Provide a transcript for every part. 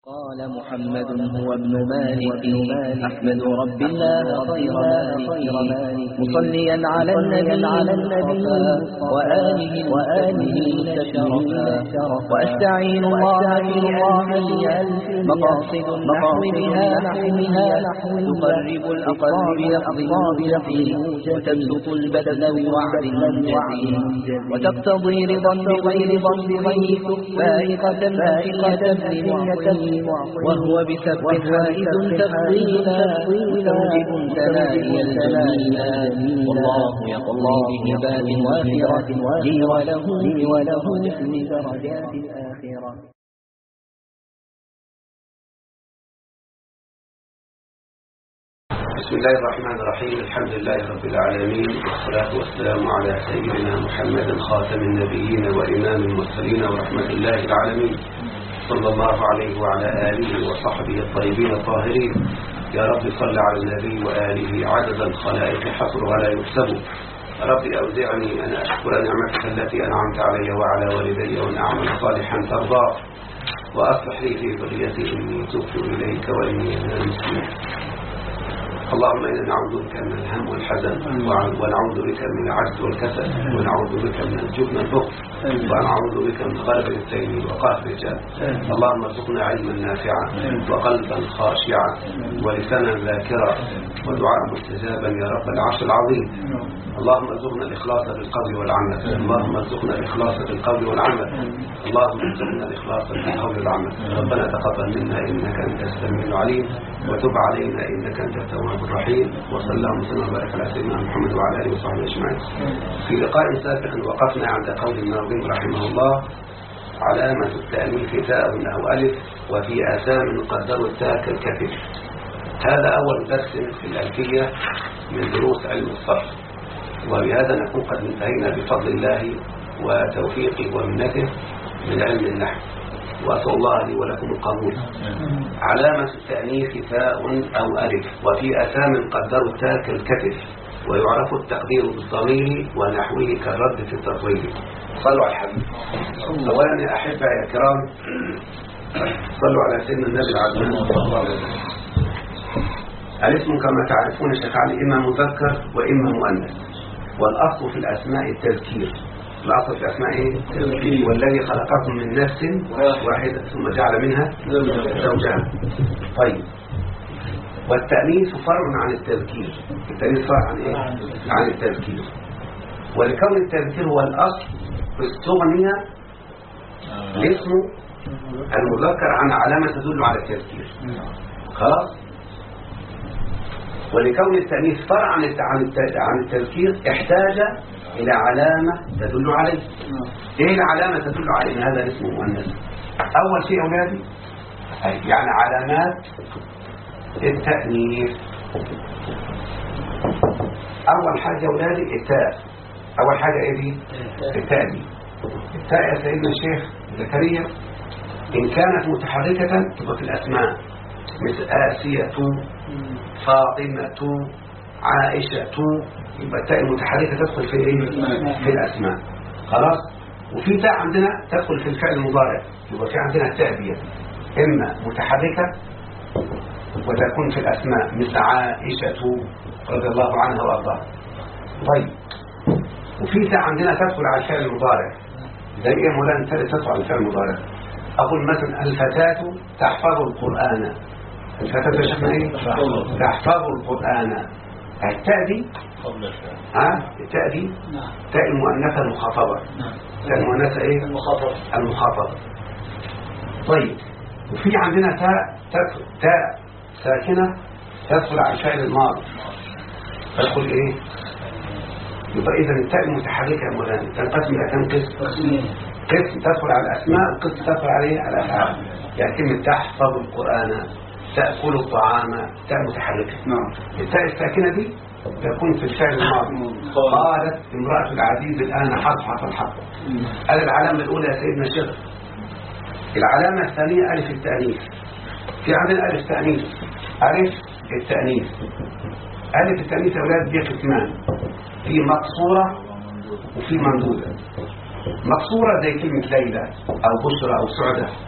قال محمد هو ابن مالك أحمد رب الله خير مالك مصليا على النبي وآله شرفا وأستعين الله في ألف مقاصد النحو بها تقرب الأقرب يقضي وتبسط البدن بوعد المنجد وتقتضي رضا بغير ضيف فائقة وهو بسبب فائد تفضيلا مستوجب تنائي الجميلا والله يقضي بهبات وافرة لي وله مثل درجات الآخرة. بسم الله الرحمن الرحيم. الحمد لله رب العالمين، والصلاة والسلام على سيدنا محمد خاتم النبيين وإمام المرسلين ورحمة الله العالمين، صلى الله عليه وعلى آله وصحبه الطيبين الطاهرين. يا رب صل على النبي وآله عدد الخلائق حصرها لا يحسب. رب أوزعني أن أشكر نعمتك التي أنعمت علي وعلى والدي وأن أعمل صالحا ترضاه، وأصلح لي في ذريتي إني تبت إليك وإني من المسلمين. اللهم إنا نعوذ بك من الهم والحزن، ونعوذ بك من العجز والكسل، ونعوذ بك من الجبن والبخل، ونعوذ بك من غلبة الدين وقهر الرجال. اللهم ارزقنا علما نافعا وقلبا خاشعا ولسانا ذاكرا ودعاء مستجابا يا رب العرش العظيم. اللهم ارزقنا الإخلاص بالقول والعمل، اللهم ارزقنا الإخلاص بالقول والعمل، اللهم ارزقنا الإخلاص بالقول والعمل. ربنا تقبل منا إنك أنت السميع العليم، وتب علينا إنك أنت التواب الرحيم. وصلى الله وسلم وبارك على سيدنا محمد وعلى آله وصحبه أجمعين. في لقاء سابق وقفنا عند قول الناظم رحمه الله: علامة التأنيث تاء أو ألف، وفي آثام قدروا التاء كالكتف. هذا أول درس في الألفية من دروس علم الصرف، وبهذا نكون قد انتهينا بفضل الله وتوفيقه ومنته من علم النحو، وأسأل الله لي ولكم القبول. علامة التأنيث تاء أو ألف، وفي أثام قدروا التاء كالكتف، ويعرف التقدير بالضمير ونحوه كالرد في التطويل. صلوا على الحبيب. أولا يا أحبة يا كرام، صلوا على سيدنا النبي العظيم صلى الله عليه وسلم. الاسم كما تعرفون شيخ علي إما مذكر وإما مؤنث، والأصل في الأسماء التذكير. الأصل في الأسماء التذكير. والذي خلقكم من نفس واحدة ثم جعل منها زوجها. طيب، والتأنيث فرع عن التذكير. التأنيث فرع عن إيه؟ عن التذكير. ولكون التذكير هو الأصل استغني الاسم المذكر عن علامة تدل على التذكير. خلاص. ولكون التأنيث فرع عن التذكير احتاج إلى علامة تدل عليه. إيه العلامة تدل عليه إن هذا الاسم مؤنث؟ أول شيء أولادي يعني علامات التأنيث. أول حاجة أولادي التاء. أول حاجة إيه دي؟ التاء دي. التاء يا سيدنا الشيخ زكريا إن كانت متحركة تبقى في الأسماء، مثل آسية، فاطمة، عائشة، يبقى التاء المتحركة تدخل في إيه؟ في الأسماء. خلاص. وفي تاء عندنا تدخل في الفعل المضارع، يبقى في عندنا التاء دي إما متحركة وتكون في الأسماء، مثل عائشة رضي الله عنها وأرضاها. طيب، وفي تاء عندنا تدخل على الفعل المضارع. زي إيه مولانا تدخل على الفعل المضارع؟ أقول مثلا الفتاة تحفظ القرآن. الفتاة يا شيخنا إيه؟ تحفظ القرآن. التاء دي التاء دي تاء المؤنثة المخاطبة. تاء المؤنثة إيه؟ المخاطبة. طيب، وفي عندنا تاء ساكنة تدخل على الفعل الماضي. تدخل إيه؟ يبقى إذا التاء المتحركة يا مولانا تنقسم إلى كم قسم؟ قسم تدخل على الأسماء، وقسم تدخل عليه على الأفعال. يعني كلمة تحفظ القرآن، تأكل الطعام، تاء متحركة. التاء الساكنة دي تكون في الفعل الماضي. قالت امرأة العزيز الآن حصحص الحق. هذه العلامة الأولى يا سيدنا الشيخ. العلامة الثانية ألف التأنيث. في عندنا ألف التأنيث. ألف التأنيث يا أولاد دي قسمان، في مقصورة وفي ممدودة. مقصورة زي كلمة ليلى أو بشرى أو سعدة،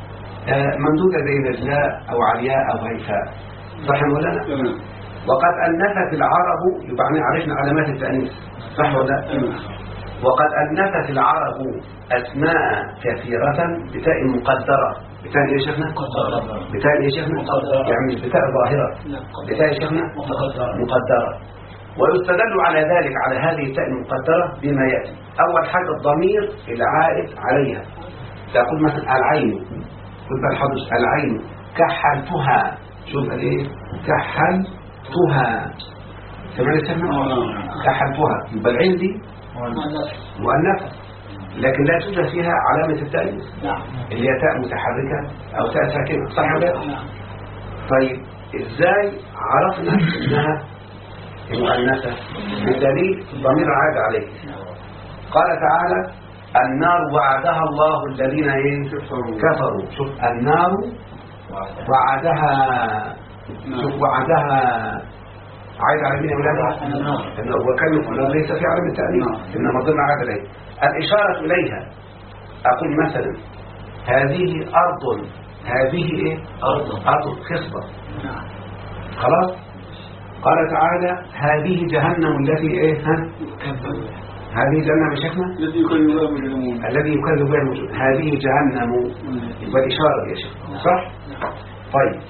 ممدودة زي رجلاء أو علياء أو هيفاء، صح ولا لا؟ وقد أنثت العرب، يبقى عرفنا علامات التأنيث، صح ولا لا؟ وقد أنثت العرب أسماء كثيرة بتاء مقدرة. بتاء إيه يا شيخنا؟ بتاء إيه يا شيخنا؟ يعني مش بتاء ظاهرة، بتاء يا شيخنا مقدرة. ويستدل على ذلك، على هذه التاء المقدرة، بما يأتي. أول حاجة الضمير العائد عليها، تقول مثلا العين، قل بالحدث العين كحلتها، شوف ايه كحلتها، سمعني سمع كحلتها، يبقى العين دي مؤنثة، لكن لا توجد فيها علامة التأنيث اللي هي تاء متحركة أو تاء ساكنة، صح ولا لا؟ طيب ازاي عرفنا انها مؤنثة؟ بدليل الضمير عاد عليه. قال تعالى النار وعدها الله الذين كفروا. شوف النار وعدها، شوف وعدها عايد على مين يا ولاد؟ وكلمة ليس في علم التأنيث، إنما ضمن عاد عليه. الإشارة إليها، أقول مثلا هذه أرض، هذه إيه؟ أرض خصبة، خلاص. قال تعالى هذه جهنم التي إيه؟ هذه جهنم شكلها الذي يكذب بها المجرمون، هذه جهنم، يبقى إشارة يا شيخ، صح؟ طيب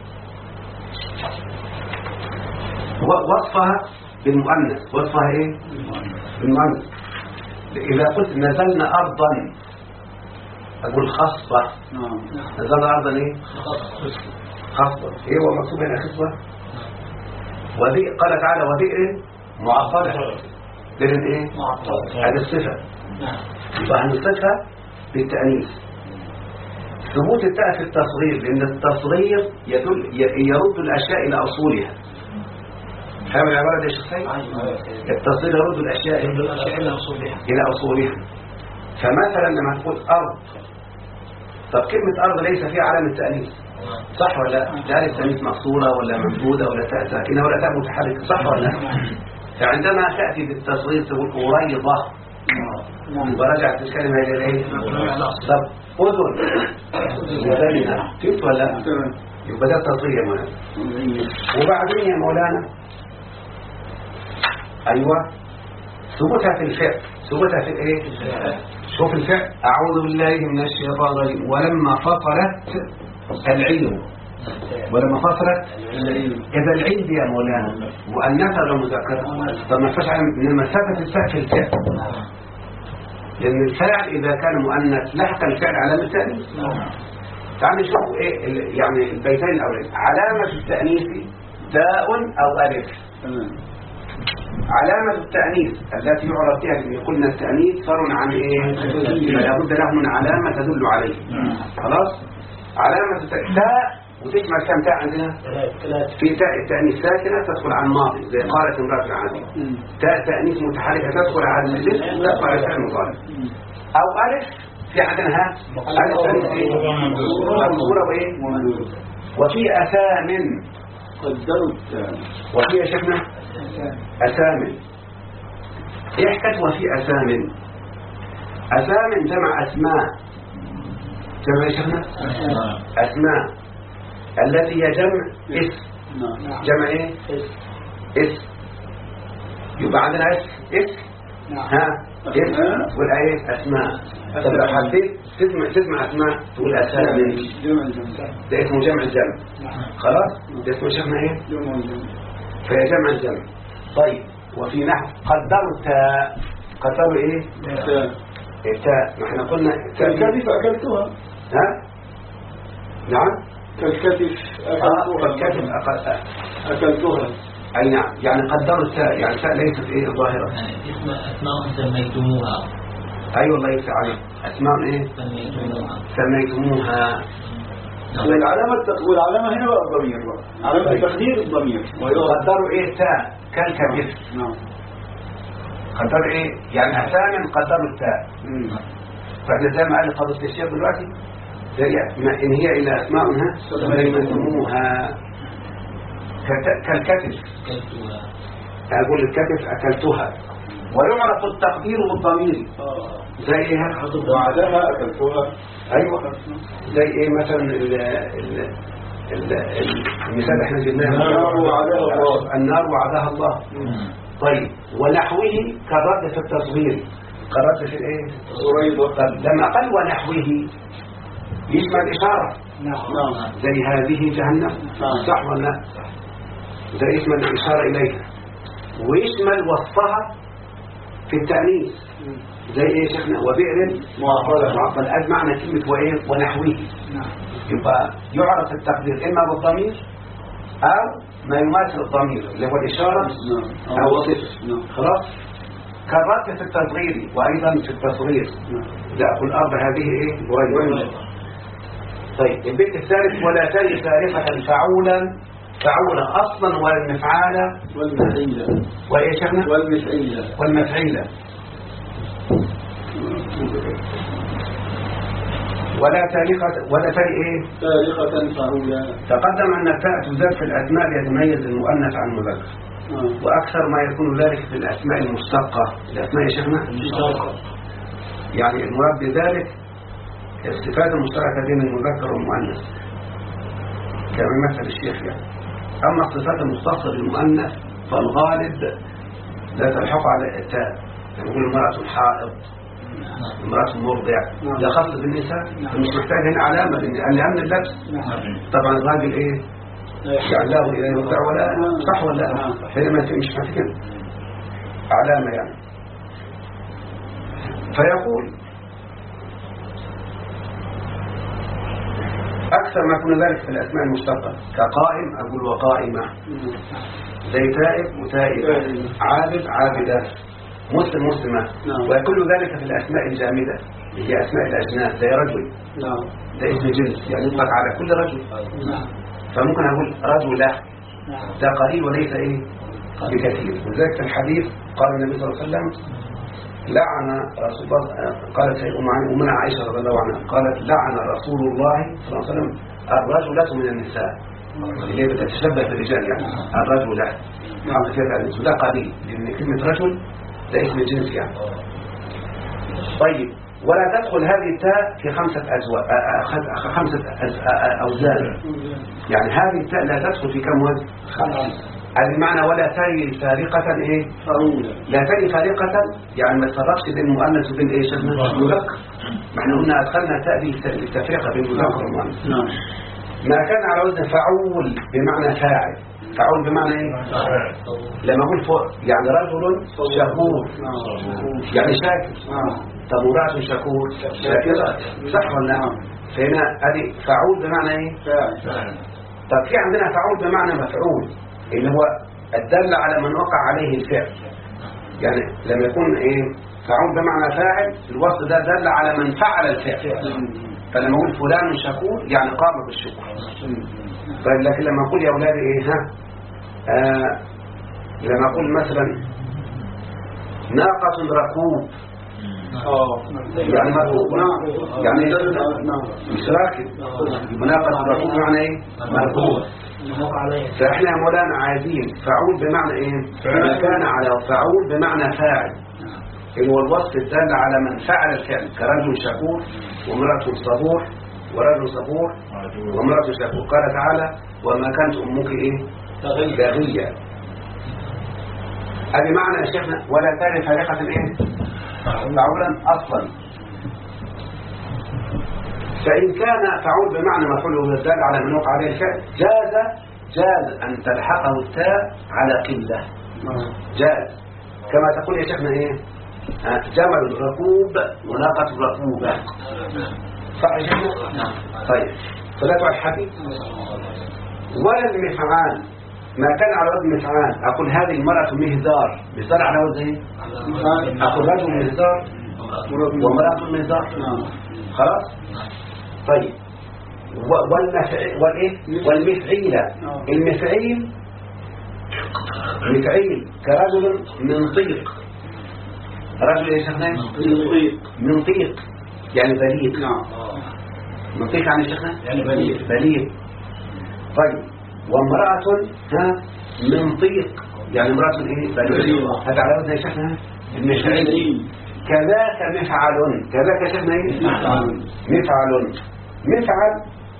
وصفها بالمؤنث، وصفها ايه؟ بالمؤنث. إذا قلت نزلنا أرضا، أقول خصبة. نزلنا أرضا ايه؟ خصبة. ايه هو مكتوب هنا خصبة؟ قال تعالى وبئر معطلة. بئر ايه؟ هذه الصفة، يبقى هنصفها بالتأنيث. ثبوت التاء في التصغير، لأن التصغير يرد الأشياء إلى أصولها. فاهم العبارة دي يا شيخ سيد؟ التصغير يرد الأشياء إلى أصولها. فمثلا لما تقول أرض، طب كلمة أرض ليس فيها علامة تأنيث، صح ولا لا؟ لا التأنيث مقصورة ولا ممدودة ولا تاء ساكنة ولا تاء متحركة، صح ولا لا؟ فعندما تأتي بالتصغير تقول قريضة، يبقى رجعت الكلمة إلى إيه؟ طب أذن وذلنا، فهمت ولا لا؟ يبقى ده التصغير يا مولانا. وبعدين يا مولانا أيوة ثبوتها في الفعل، ثبوتها في إيه؟ شوف الفعل، أعوذ بالله من الشيطان الرجيم. ولما فصلت العين، ولما فصلت إذا العين دي يا مولانا مؤنثة ولا مذكرة؟ طب ما فيش من مسافة الفعل في الفعل، لأن الفاعل إذا كان مؤنث لحق الفعل علامة التأنيث. تعالوا نشوف إيه يعني البيتين الأولين. علامة التأنيث تاء أو ألف. علامة التأنيث التي يعرف فيها إن قلنا التأنيث فرع عن إيه؟ لا بد له من علامة تدل عليه. خلاص؟ علامة تاء، وتشمل كم تاء عندنا؟ في تاء التأنيث ساكنة تدخل على الماضي، زي قالت امرأة العزيز. تاء تأنيث متحركة تدخل على الاسم، تدخل على الفعل المضارع. أو ألف في عندنا ألف تأنيث إيه؟ مكسورة وإيه؟ وفي أثامن قدروا، وفي يا شيخنا أثامن. إيه حكاية وفي أثامن؟ أثامن جمع أسماء، جمع يا شيخنا أسماء التي هي جمع اسم. جمع ايه؟ اسم. يبقى عندنا اسم ها اسم والايه اسماء. طب لو حبيت تسمع اسماء تقول اسامي، ده اسمه جمع الجمع. خلاص ده اسمه شيخنا ايه؟ فهي جمع الجمع. طيب وفي نحو قدروا التاء، قدروا ايه؟ التاء. ما احنا قلنا كالكتف اكلتها. ها نعم كالكتف أكلتها. أي نعم، يعني قدروا التاء، يعني التاء ليست إيه ظاهرة. أسماء سميتموها. أيوة الله يفتح عليك. أسماء إيه؟ سميتموها. والعلامة هنا بقى الضمير بقى، علامة تقدير الضمير. قدروا إيه التاء كالكتف. نعم. قدروا إيه؟ يعني أسامي قدروا التاء. فإحنا زي ما قال قضية الشيخ دلوقتي، إن هي إلا أسماؤها سميتموها كالكتف. أقول الكتف أكلتها. ويعرف التقدير بالضمير، زي ايه؟ وعدها أكلتها. ايوه زي ايه مثلا المثال احنا جبناه النار وعدها الله. طيب ونحوه كالرد في التصغير، كالرد في الايه؟ طب لما قال ونحوه يشمل اشاره زي هذه جهنم، صح ولا لا؟ ده يشمل الاشاره اليها، ويشمل وصفها في التأنيث زي ايه شيخنا؟ وبئر معطل. قد معنى كلمة وايه؟ ونحوه. يبقى يعرف التقدير اما بالضمير او ما يماثل الضمير اللي هو الاشارة او وصف. خلاص. كالرد في التصغير وايضا في التصغير لا الارض هذه ايه؟ قريبة. طيب البيت الثالث ولا تلي سارقة فعولا اصلا والمفعالة والمفعيلة. وايه شيخنا؟ والمفعيلة. ولا تلي ايه؟ سارقة فعولا. تقدم ان التاء تزاد في الاسماء ليتميز المؤنث عن المذكر، واكثر ما يكون ذلك في الاسماء المشتقة. الاسماء يا شيخنا المشتقة، يعني المراد بذلك الصفات المشتركة بين المذكر والمؤنث كما مثل الشيخ يعني. اما الصفات المختصة بالمؤنث فالغالب لا تلحق على التاء، نقول المرأة حائض، المرأة مرضع، ده خاص بالنساء، مش محتاج هنا علامة لأن اللبس. طبعا الراجل ايه؟ جعله إلى يرضع ولا صح ولا لا؟ هنا مش محتاج علامة يعني. فيقول أكثر ما يكون ذلك في الأسماء المشتقة كقائم أقول وقائمة، زي تائب وتائبة، عابد عابدة، مسلم مسلمة. وكل ذلك في الأسماء الجامدة هي أسماء الأجناس زي رجل، ده اسم جنس يعني يطلق على كل رجل. فممكن أقول رجلة، ده قليل وليس إيه بكثير. وذلك في الحديث قال النبي صلى الله عليه وسلم لعن رسول الله، قالت أمنا عائشة رضي الله عنها قالت لعن رسول الله صلى الله عليه وسلم الرجلة من النساء اللي هي بتتشبه بالرجال يعني الرجلة، حط فيها النساء، ده قليل لأن كلمة رجل ده اسم الجنس يعني. طيب ولا تدخل هذه التاء في خمسة أوزان، يعني هذه التاء لا تدخل في كم وزن؟ 5. هذا المعنى ولا تلي فارقة ايه؟ لا تلي فارقة يعني ما تفرقش بين المؤنث وبين ايه شبه المذكر. احنا قلنا ادخلنا تاء بالتفرقة بين المذكر والمؤنث. ما كان على وزن فعول بمعنى فاعل. فعول بمعنى ايه؟ لما اقول فوق يعني رجل شكور يعني شاكر. طب امرأة شكور شاكرة، صح ولا لا؟ فهنا ادي فعول بمعنى ايه؟ فاعل. طب في عندنا فعول بمعنى مفعول اللي هو الدل على من وقع عليه الفعل. يعني لما يكون ايه فعول بمعنى فاعل الوصف ده دل على من فعل الفعل. فلما اقول فلان شكور يعني قام بالشكر. طيب لكن لما اقول يا اولادي ايه لما اقول مثلا ناقة ركوب يعني مركوب يعني مش راكب. ناقة ركوب معنى ايه؟ مركوب. فاحنا يا مولانا عايزين فعول بمعنى ايه؟ ما كان على فعول بمعنى فاعل اللي هو الوصف الدال على من فعل الفعل كرجل شكور وامرأة صبور ورجل صبور وامرأة شكور. قال تعالى وما كانت امك ايه؟ باغية. ادي معنى يا شيخنا ولا تالي فارقة ايه؟ فعولا اصلا. فإن كان فعول بمعنى مفعول والدال على من وقع عليه الفعل جاز أن تلحقه التاء على قلة. جاز كما تقول يا شيخنا ايه جمل ركوب وناقة ركوبة، صح يا شيخنا؟ طيب صلاة على الحبيب. ولا المفعال ما كان على وزن مفعال أقول هذه المرأة مهزار. مهزار على وزن ايه؟ أقول رجل مهزار ومرأة مهزار. خلاص. طيب والمفعيل المفعيل كرجل منطيق. رجل يا شيخنا منطيق يعني بليغ. منطيق يعني شيخنا يعني بليغ. طيب وامرأة منطيق يعني امرأة ايه بليغ. هذا على وزن يا شيخنا المفعيل. كذاك مفعل. كذاك شفنا ايه؟ مفعل. مفعل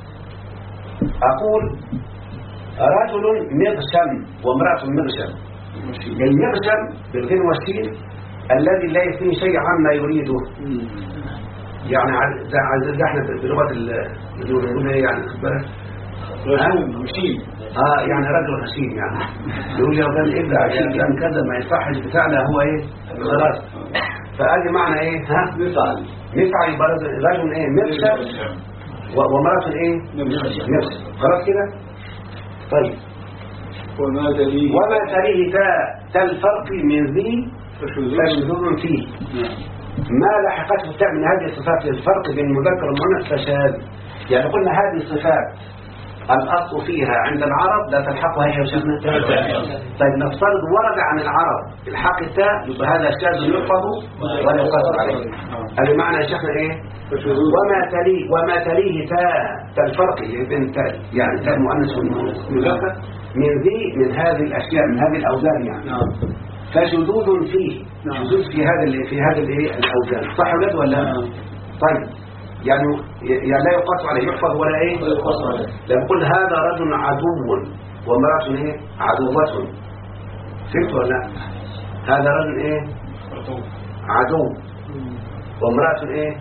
أقول رجل مغشم وامرأة مغشم. المغشم بالغين والسين الذي لا يفهم شيء عما يريده. يعني ده احنا بلغة نقول ايه يعني رجل مشيب. يعني رجل غشيم يعني يقول يا ولد ابدع يعني كذا ما يصحش بتاعنا هو ايه خلاص. فقال معنى ايه مفعل يبقى رجل ايه مغشم وامرأة ايه مغشم. خلاص كده. طيب وما تليه تاء الفرق من ذي فشذوذ فيه. ما لحقته التاء من هذه الصفات للفرق بين المذكر والمؤنث فشاذ. يعني قلنا هذه الصفات الأصل فيها عند العرب لا تلحقها هي وشيخنا. طيب نفترض ورد عن العرب الحق التاء يبقى هذا شاذ يحفظ ولا يقصر عليه. هذا معنى يا شيخنا ايه؟ وما تليه تاء الفرق بين تاء يعني تاء المؤنث والمذكر من هذه الأشياء من هذه الأوزان يعني. فشذوذ فيه. شذوذ في هذا الأوزان. صح ولا لا؟ طيب يعني لا يقاس عليه يحفظ ولا ايه؟ لما قلنا هذا رجل عدو وامرأة ايه؟ عدوة. فهمت ولا لا؟ هذا رجل ايه؟ عدو وامرأة ايه؟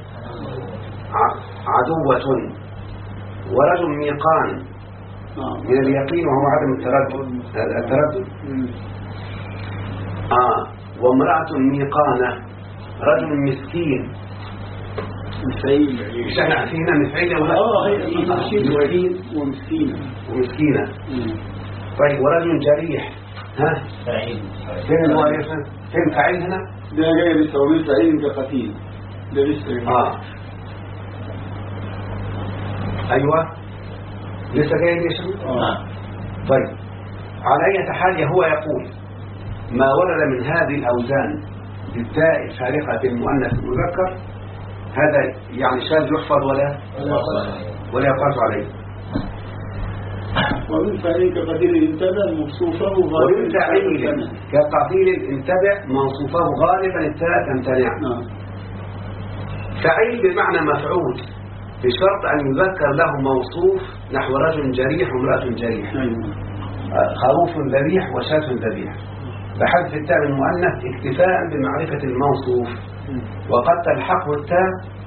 عدوة. ورجل ميقان من اليقين وهو عدم التردد. وامرأة ميقانة. رجل مسكين. مش احنا عارفين هنا مفعيل ولا مسكين ومسكينة. طيب ورجل جريح. فين هو يفهم؟ فين فعيل هنا؟ ده جاي لسه ومن فعيل كقتيل ده لسه. ايوه لسه جاي ليش؟ طيب على اي حال هو يقول ما ورد من هذه الاوزان بالتاء الفارقة المؤنث المذكر هذا يعني شاذ يحفظ ولا يقاس عليه. ومن فعيل كقتيل انتبع موصوفه ومن فعيل كقتيل انتبع موصوفه غالبا التاء تمتنع. فعيل بمعنى مفعول بشرط أن يذكر له موصوف نحو رجل جريح وامرأة جريح. خروف ذبيح وشاة ذبيح. بحذف التاء المؤنث اكتفاء بمعرفة الموصوف. وقد تلحقه التاء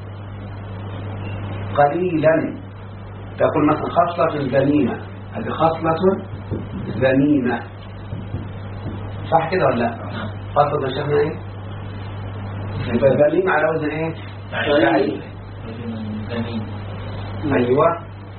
قليلا تقول مثلا خصلة ذميمة. هذه خصلة ذميمة صح كده ولا لا؟ خصلة شيخنا ايه؟ يبقى ذميمة على وزن ايه؟ فعيل. ايوه.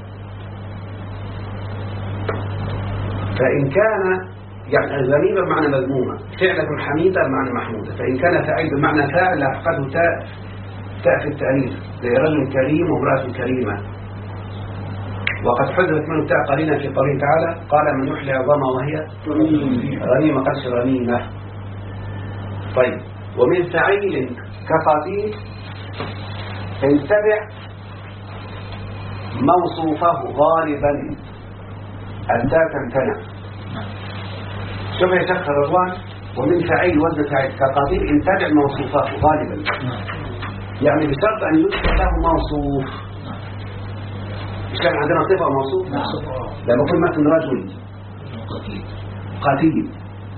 فإن كان يعني الذميمة بمعنى مذمومة فعلة حميدة بمعنى محمودة. فإن كان فاعل بمعنى فاعل لحقته تاء في التأنيث زي رجل كريم وامرأة كريمة. وقد حذفت منه تاء قليلا في قوله تعالى قال من يحيي عظامها وهي رميمة قدش رميمة. طيب ومن فعيل كقتيل انتبع موصوفه غالبا التاء تمتنع. شوف يا شيخ رضوان ومن فعيل وزن فعيل كقتيل انتبع موصوفه غالبا يعني بشرط أن يذكر له موصوف. مش كان عندنا صفة موصوف؟ لما يقول مثلا رجل قتيل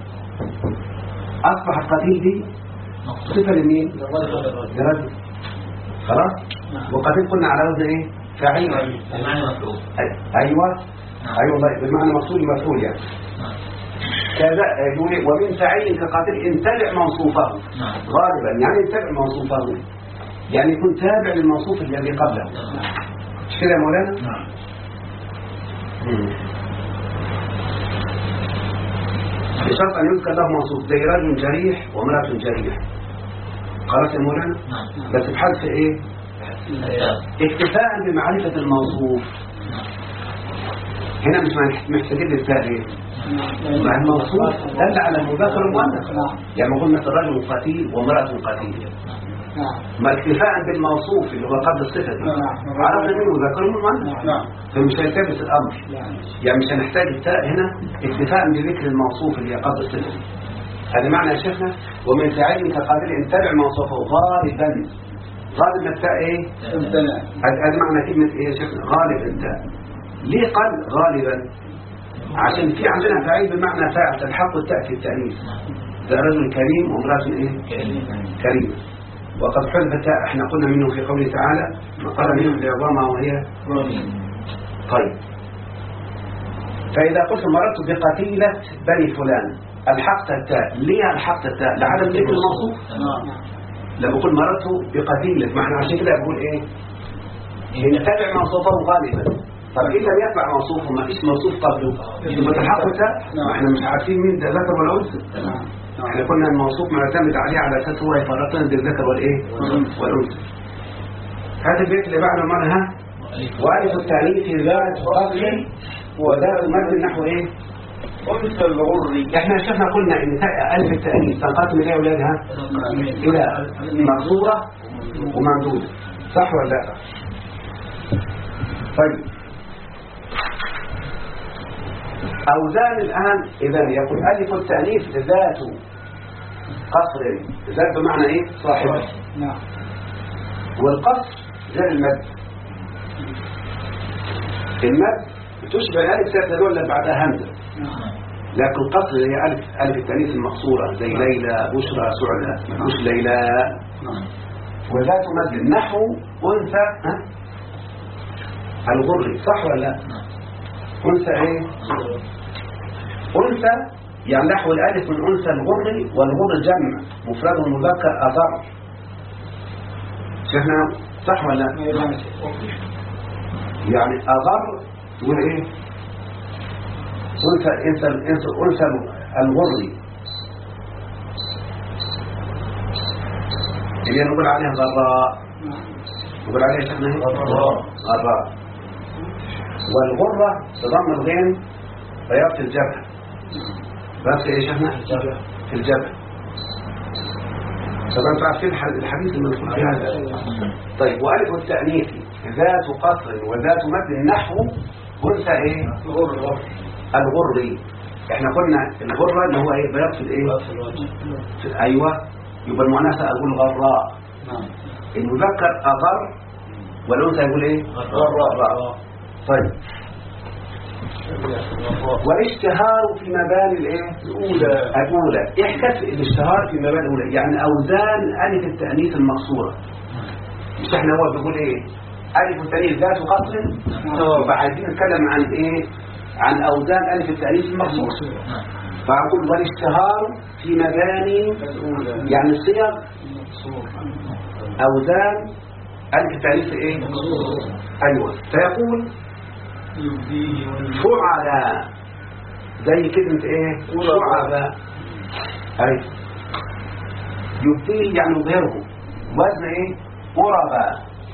أصبح القتيل دي صفة لمين؟ لرجل. خلاص؟ وقتيل قلنا على وزن ايه؟ فعيل. بمعنى مفعول. أيوة والله بمعنى مفعول يعني. كذا يقول ومن فعيل كقاتل انتبع موصوفه غالبا يعني انتبع موصوفه يعني يكون تابع للموصوف الذي قبله. مش كده يا مولانا؟ نعم. بشرط أن يذكر له موصوف زي رجل جريح وامرأة جريح. خلاص يا مولانا؟ بس بحذف ايه؟ اكتفاء بمعرفة الموصوف. هنا مش محتاجين للتاء ايه؟ مع الموصوف دل على المذكر والمؤنث. يعني نقول مثلا رجل قتيل وامرأة قتيل. ما اكتفاء بالموصوف اللي هو قبل الصفة دي عرفنا منه ذكر ومؤنث. فمش هيلتبس الأمر. يعني مش هنحتاج التاء هنا اكتفاء بذكر الموصوف اللي هي قبل الصفة دي. هذا معنى يا شيخنا ومن فاعل كقادر ان تبع موصوفه غالبا. غالبا التاء ايه؟ هذا معنى كلمة ايه يا شيخنا؟ غالبا تاء. ليه قال غالبا؟ عشان في عندنا فاعل بمعنى فاعل تلحق التاء في التأنيث. ده رجل كريم وامرأة ايه؟ كريم. وقد حذف التاء احنا قلنا منه في قوله تعالى ما قال منه العظام وهي طيب. فإذا قلت مررت بقتيلة بني فلان الحقت التاء. ليه الحقت التاء؟ لعدم ذكر الموصوف. لما بقول مررت بقتيلة ما احنا عشان كده بقول ايه؟ يتبع موصوفه غالبا. طب إيه لم يتبع موصوفه ما فيش موصوف قبله يبقى تلحق التاء. ما احنا مش عارفين مين ده ذكر ولا أنثى. احنا كنا الموصوف معتمد عليه على اساس هو يفرقنا بين الذكر والايه والانثى. هذا البيت اللي بعده معناها والف التانيث ذات قصر وذات مد نحو ايه؟ انثى الغري. احنا شفنا قلنا ان الف التانيث تنقسم الى اولادها الى مقصوره وممدوده صح ولا لا؟ طيب أوزان الآن إذا يقول ألف التأنيث ذات قصر. ذات بمعنى إيه؟ صاحبة. نعم. والقصر زي المد. المد تشبه الألف تدل بعدها همزة. لكن القصر هي ألف التأنيث المقصورة زي ليلى بشرى سعلى مش ليلى. وذات مد نحو أنثى الغري صح ولا لا؟ أنثى إيه؟ أنثى يعني نحو الألف من أنثى الغر. والغر جمع مفرد مذكر أضر. شفنا صح ولا لا؟ يعني أضر تقول إيه؟ أنثى الغر اللي نقول عليها غراء. نقول عليها شفنا غراء. والغرة بضم الغين بياض في الجبهة. بس ايه شفنا في الجبهة. طبعا انتوا عارفين الحديث المذكور في هذا. طيب والف التأنيث ذات قصر وذات مد نحو أنثى ايه؟ الغري. احنا قلنا الغرة اللي هو ايه بياض في الايه؟ ايوه يبقى المؤنثة اقول غراء. المذكر اغر والانثى يقول ايه؟ غراء. طيب والاشتهار في مباني الايه الاولى. ايه حكايه الاشتهار في مباني الاولى؟ يعني اوزان الف التانيث المقصوره. مش احنا هو بيقول ايه الف التانيث ذات قصر. يبقى عايزين نتكلم عن ايه؟ عن اوزان الف التانيث المقصوره. فاقول والاشتهار في مباني يعني صيغ اوزان الف التانيث ايه؟ ايوه. فيقول فعلا زي كلمة ايه؟ فعلا. اي يبديه يعني يظهره. وزن ايه؟ قربا.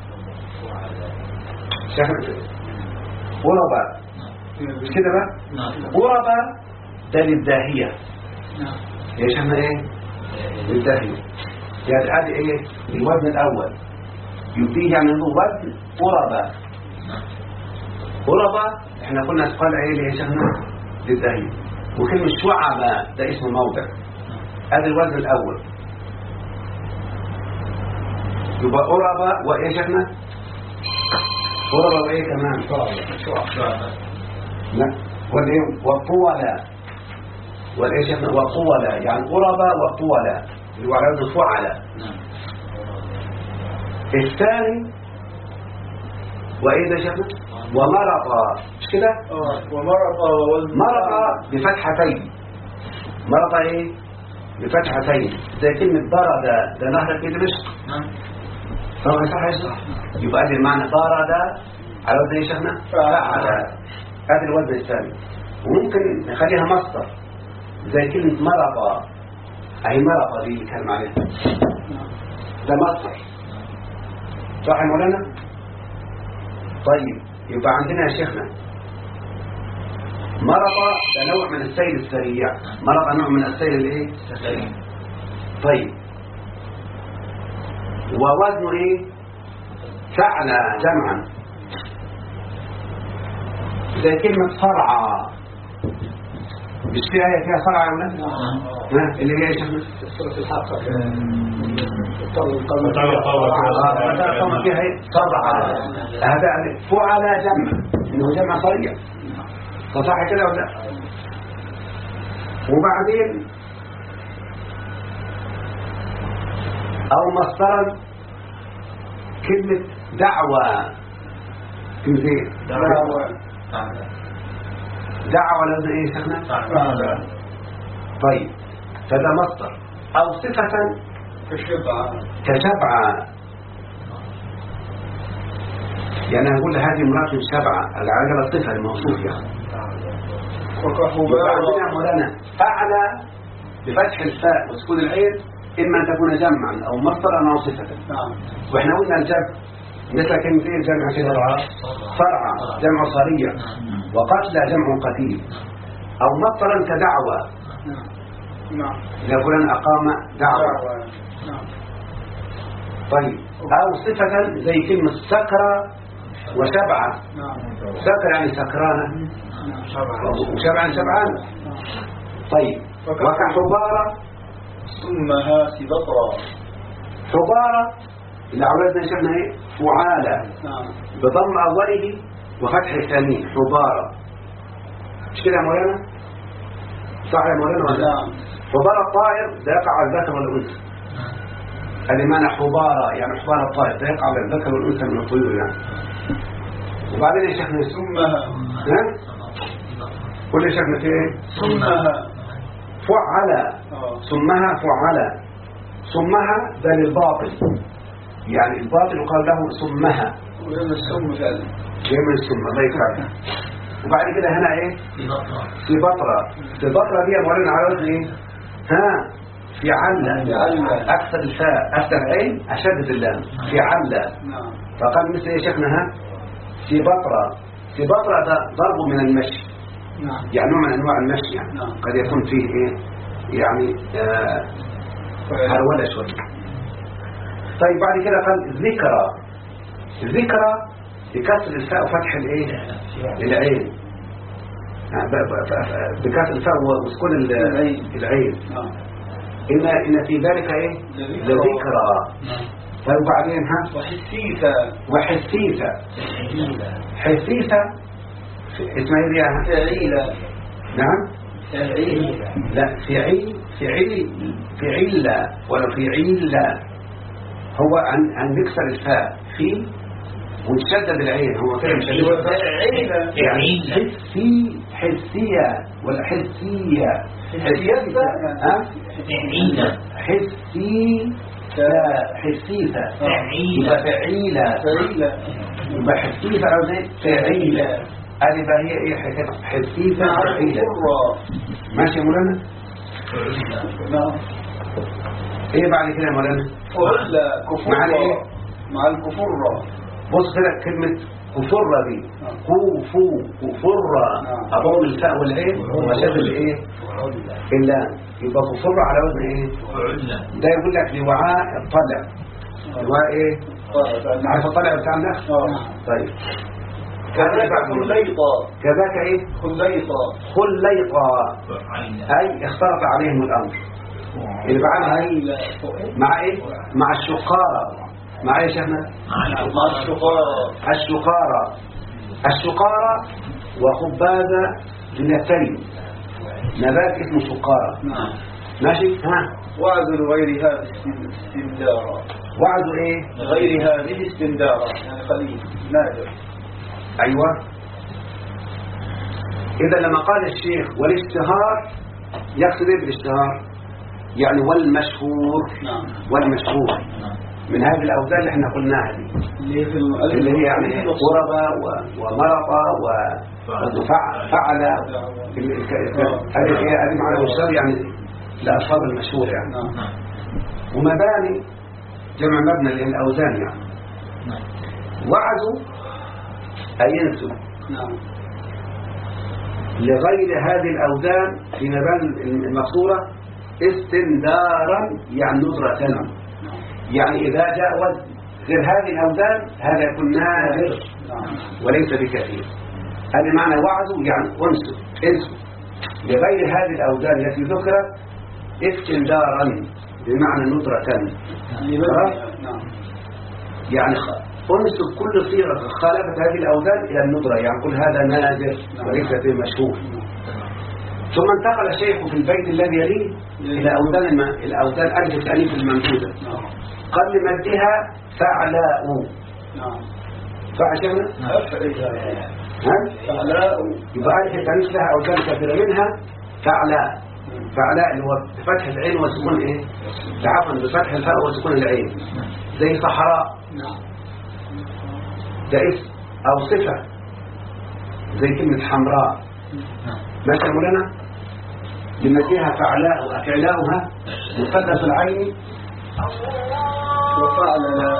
شايف قربا مش كده بقى؟ قربا ده للداهية. يا شيخنا ايه؟ للداهية. يعني ادي ايه؟ الوزن الاول يبديه يعني له وزن قربا. قربة احنا قلنا قال ايه اللي شيخنا للدهية. وكلمة شعبة ده اسم موضع. هذا الوزن الاول يبقى قربة وايه شيخنا؟ قربة وايه كمان؟ شعبة. لا والايه؟ والطولة. والايه شيخنا؟ والطولة يعني قربة والطولة اللي هو على وزن فعلة. الثاني وايه ده شيخنا؟ ومرقى مش كده؟ مرقى بفتحتين. مرقى ايه؟ بفتحتين زي كلمة برد ده نهر في دمشق. صح. يبقى ادي المعنى برد على وزن ايه شيخنا؟ فعل. ادي الوزن الثاني. وممكن نخليها مصدر زي كلمة مرقى. اهي مرقى دي اللي كان عليها ده مصدر صح يا مولانا؟ طيب يبقى عندنا يا شيخنا مرقى ده نوع من السيل السريع. مرقى نوع من السيل الايه؟ السريع. طيب ووزنه ايه؟ فعل جمعا زي كلمة فرعى. مش فيها فرع يا ولاد؟ اللي هي ايش احنا؟ سورة الحاقة فيها ايه؟ طبعا هذا فعل جمع، انه جمع صريح، صح كده ولا لا؟ وبعدين او مصدرا كلمة دعوة، كلمة ايه؟ دعوة لازم ايه شيخنا؟ طيب فده مصدر او صفة كشبعة، يعني هقول هذه امرأة شبعة العجلة صفة الموصوف يعني. وبعدين مولانا فعل بفتح الفاء وسكون العين إما أن تكون جمعا أو مصدرا أو صفة. وإحنا قلنا الجمع مثل كلمة إيه الجمع كده؟ فرع جمع صريح، وقتل جمع قتيل، أو مصدرا كدعوة إذا فلان أقام دعوة. طيب أو صفة زي كلمة سكرة وشبعة. سكرة يعني سكرانة، وشبعا شبعان. طيب وكحبارة سمها سبطرا. حبارة اللي أولادنا شفنا ايه؟ فعالة بضم أوله وفتح ثانيه، حبارة. مش كده يا مولانا؟ صح يا مولانا ولا؟ حبارة الطائر ده يقع على الذكر والأنثى. هذه معنى حبارة، يعني حبارة الطائر ده يقع على الذكر والأنثى من الطيور يعني. وبعدين يا شيخنا سمها كل شيخنا ايه؟ سمها فعلة. سمها فعلة. سمها ده للباطل، يعني الباطل يقال له سمها، ويوم السم فعلا جاي من السم. الله يكرمك. وبعد كده هنا ايه؟ سبطرة. سبطرة دي مولانا على وزن ايه؟ في علة، اكثر الفاء اكثر العين اشدد اللام، في علة. فقال مثل ايه شيخنا؟ سبطرة. سبطرة ده ضرب من المشي، يعني نوع من انواع المشي يعني. قد يكون فيه ايه يعني هرولة شوية. طيب بعد كده قال ذكرى. ذكرى بكسر الفاء وفتح الايه؟ العين. بكسر الفاء وسكون العين. إن في ذلك ايه؟ لذكرى. طيب بعدين وحسيسة. وحسيسة. حسيسة اسمها ايه دي؟ فعيلة. نعم فعيلة. لا فعيلة ولا فعيلة. هو أن نكسر الفاء في ونشدد العين، هو كده مش يعني حسية ولا حسية. حسيسة يبقى فعيلة. يبقى حسيسة أو زي فعيلة. هذه بقى هي ايه حكاية حسيسة فعيلة. ماشي يا مولانا؟ ايه بعد كده يا مولانا؟ فعلة كفرة. مع ايه؟ مع الكفرة. بص كده كلمة كفرة دي كفرة أضم الفاء والعين وشد الايه؟ اللام. يبقى كفرة على وزن ايه؟ ده يقول لك لوعاء الطلع. لوعاء ايه؟ عارف الطلع بتاع النخل؟ طيب كذاك خليطة. كذاك ايه؟ خليطة. اي اختلط عليهم الامر. اللي بعدها مع ايه؟ مع الشقارة. مع ايه يا شيخنا؟ مع الشقارة. الشقارة وخبازة من التري، نبات اسمه شقارة. ماشي؟ وعد غير هذه استندارا. وعد ايه؟ غير هذه استندارا يعني قليل نادر. ايوه. اذا لما قال الشيخ والاشتهار يقصد ايه بالاشتهار؟ يعني والمشهور. والمشهور من هذه الاوزان اللي احنا قلناها دي، اللي هي يعني قربة ومرقة وفعل. هذه معنى المشتهر يعني الالفاظ المشهور يعني. ومباني جمع مبنى للاوزان يعني. وعدوا أي ينسب لغير هذه الأوزان في مبان المقصورة استندارا يعني نظرة. يعني إذا جاء وزن غير هذه الأوزان هذا يكون نادر وليس بكثير. هذا معنى وعده يعني انسب لغير هذه الأوزان التي ذكرت استندارا بمعنى ندرة. يعني أنسب كل صيغة خالفت هذه الأوزان إلى الندرة، يعني كل هذا نادر وليس بمشهور. ثم انتقل الشيخ في البيت الذي يليه إلى الأوزان ألف التأنيث الممدودة. قال لمدها فعلاء. فعشان فعلاء يبقى ألف التأنيث لها أوزان كثيرة، منها فعلاء. فعلاء اللي هو بفتح العين وسكون ايه؟ عفوا بفتح الفاء وسكون العين. زي صحراء ده اسم او صفة، زي كلمة حمراء. ماشي يا مولانا؟ لمدها فعلاء أفعلاؤها مثلث العين وفعل.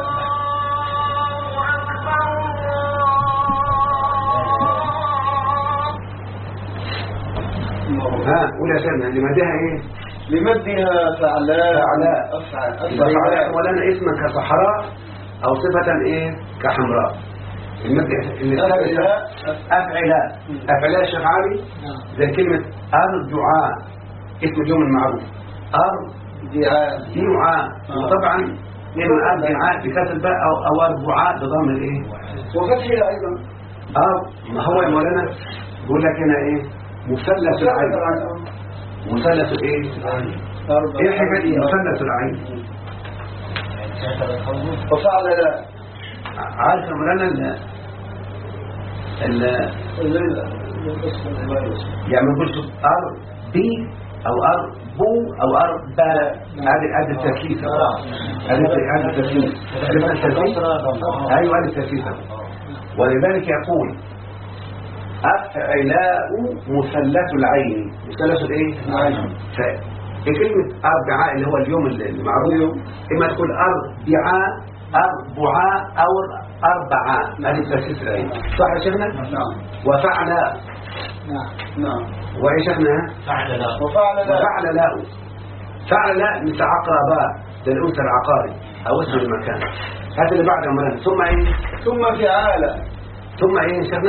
قول يا سيدنا لمدها ايه؟ لمدها فعلاء. فعلاء ولنا اسما كصحراء او صفة ايه؟ كحمراء. أفعلاء الشيخ علي زي كلمة أرجعاء، اسم اليوم المعروف أرجعاء. وطبعا إما أرجعاء بكسر الباء أو أرجعاء بضم الإيه وفتحها أيضا. ما هو يا مولانا بقول لك هنا إيه؟ مثلث العين. مثلث الإيه؟ إيه حكاية مثلث العين؟ وفعل لا عارف يا مولانا يعني ما نقولش أربي أو أربو أو أربا. هذه التركيز. هذه التركيز. أيوة هذه التركيز. ولذلك يقول أفعلاء مثلث العين. مثلث الإيه؟ العين. فكلمة أربعاء اللي هو اليوم المعروف إما تقول أربعاء أربعاء أو أربعاء. هذه التركيز العين. صح يا شيخنا؟ نعم. وفعلاء. نعم. وإيه شيخنا؟ وفعلاء. فعلاء مثل عقرباء للأنثى العقاري أو اسم المكان. هذا اللي بعده مرة. ثم إيه؟ ثم إيه شيخنا؟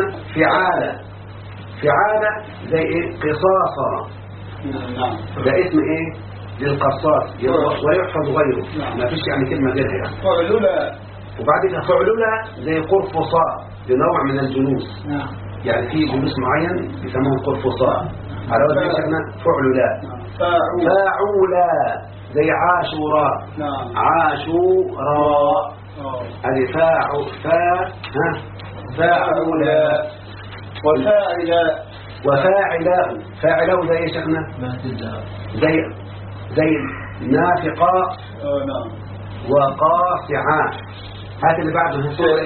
فعالة زي إيه؟ قصاصا. نعم. ده اسم إيه؟ للقصاص ويحفظ غيره. ما فيش يعني كلمة غيرها يعني. فعلولا. وبعد كده فعلولا زي قرفصاء لنوع من الجلوس. نعم. يعني في جلوس معين يسموه قرفصاء. على وجه شيخنا فعلولا. فاعولا زي عاشوراء. نعم. عاشوراء. هذه فاعولا. وفاعلاء زي ايه شيخنا؟ زي نافقاء وقاصعاء. هذا اللي بعده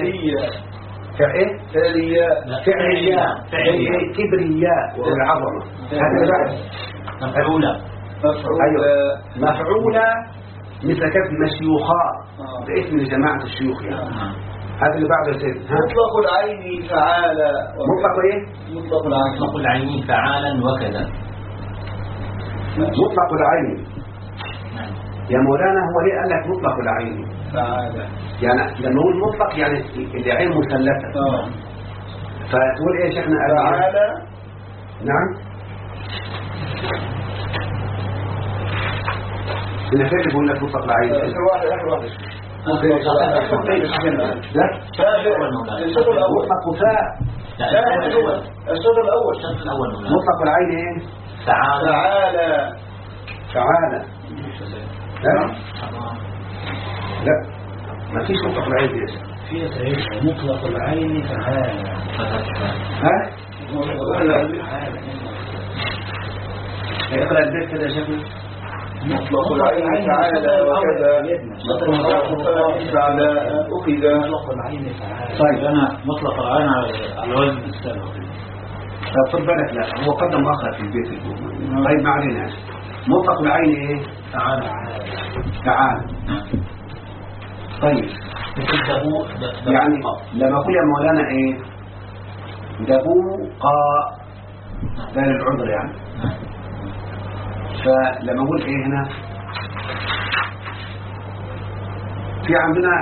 فعلياء كبرياء والعظمة. هذا اللي بعده مفعولة مثل كلمة مشيوخاء. ده اسم لجماعة الشيوخ يعني. هذا اللي بعده سيد. مطلق العين فعالا. مطلق ايه؟ مطلق العين فعالا وكذا. مطلق العين يا مولانا هو ليه قال لك مطلق العين فعالا؟ يعني لما نقول مطلق يعني العين مثلثة. فتقول ايه يا شيخنا؟ فعالا. نعم. هنا فين بيقول لك مطلق العين؟ واحد الشطر الأول مطلق العين ايه؟ فعالة. لا ما فيش مطلق العين دي في سيد مطلق العين فعالة. اقرأ البيت كده يا شيخنا. مطلق العين فعالة وكذا. مطلق العين فعالة. طيب أنا مطلق العين على وزن السنة. خد بالك. لا هو قدم أخر في البيت. طيب ما علينا. مطلق العين ايه؟ تعالى. طيب يعني لما أقول يا مولانا ايه؟ دبوقاء ده للعذر يعني. فلما أقول ايه هنا في عندنا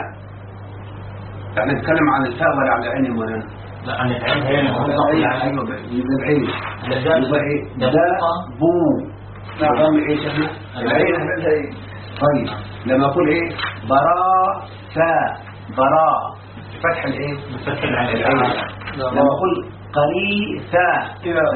يعني نتكلم عن الفاء ولا عن العين يا مولانا؟ لا عن العين. هي ايوه العين. يبقى ايه ده بو نعم ايه شيخنا العين طيب لما اقول ايه براء براء فتح الايه فتح العين لما اقول قريثا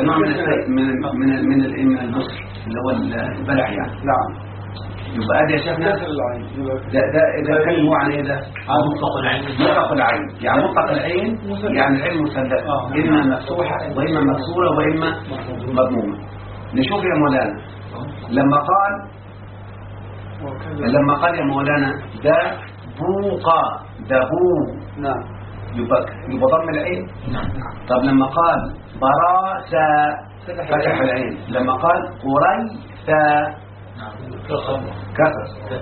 من البصر اللي هو البلع يعني نعم يبقى ادي يا شيخنا ده كلمه عن ايه ده مطلق العين مطلق العين يعني مطلق العين يعني العين مثلثه اما مفتوحه واما مكسوره واما مضمومه. نشوف يا مولانا لما قال يا مولانا ده بوقا ده بو نعم يبقى ضم العين. طب لما قال براسا فتح العين. لما قال قريثا كسر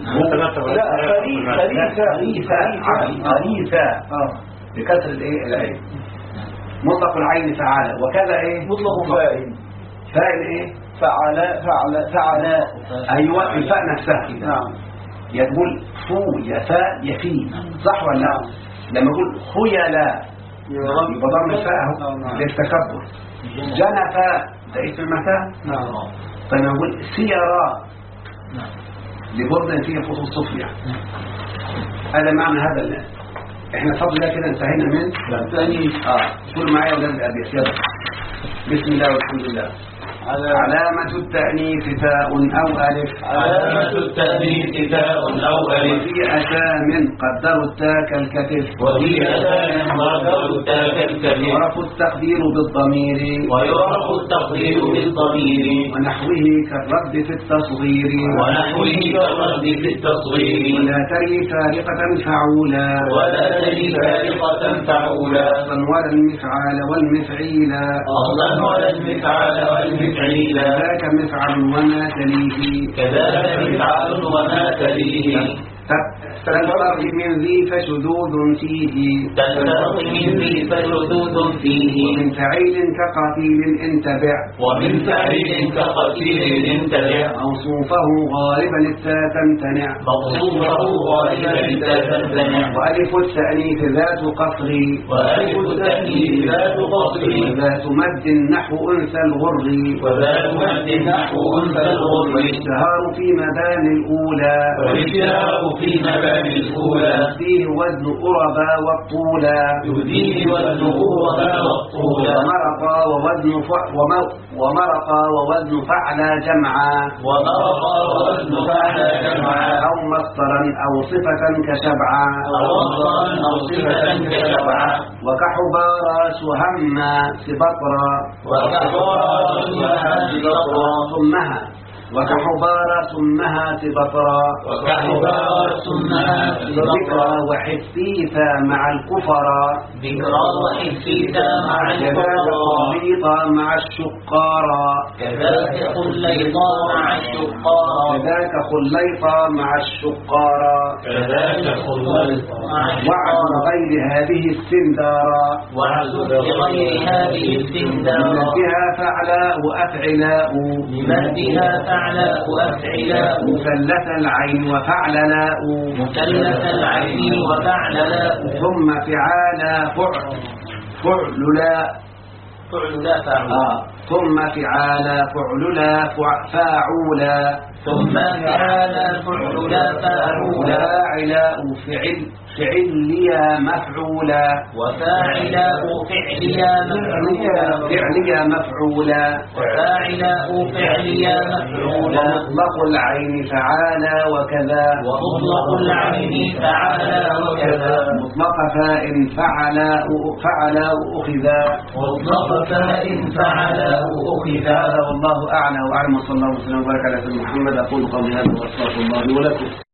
خريثا بكسر الايه العين. مطلق العين فعال وكذا ايه مطلق فاعل ايه فعل ايوه الفاء نفسها كده نعم يقول فو يفاء يفي صح ولا لا؟ لما يقول خيلا يبقى ضم الفاء اهو للتكبر. جنفا ده اسم المكان. نعم طيب نقول سيرا لبرد فيه خطوط صفر هذا معنى هذا احنا بفضل الله كده انتهينا من ثاني قول معايا يا ولاد الابيات يلا. بسم الله والحمد لله. علامة التأنيث تاء أو ألف علامة التأنيث تاء أو ألف وفي أسام قدر التاء كالكتف وفي أسام قدر التاء كالكتف يعرف التقدير بالضمير ويعرف التقدير بالضمير ونحوه كالرد في التصغير في التصغير ولا تري فارقة فعولا أصلا ولا المفعال والمفعيلا كذاك مفعل وما تليه تنفرد من ذي فشذوذ فيه ومن فعيل كقتيل انتبع موصوفه غالبا التاء تمتنع وألف التأنيث ذات قصر وذات مد نحو أنثى الغر والاشتهار في مباني الأولى فيه وزن أربا والطولا ومرقا ووزن فعلا جمعا أو مصدرا أو صفة كشبعا وكحبارا سهما سبطرا ثمها وكحبارا ثمها سبطرا ذكرى وحثيثا مع الكفرا كذاك خليطا مع الشقارا وعد غير هذه السندارا بمدها فعلاء أفعلاء مثلث العين وفعللاء ثم فعالا فعللا ثم فعالا فعللا فاعولا فاعلاء فعليا مفعولا ومطلق العين فعالا وكذا مطلق فاء فعلا أخذا هذا والله أعلى وأعلم. صلى الله وسلم وبارك على سيدنا محمد. أقول قولي هذا وأستغفر الله لي ولكم.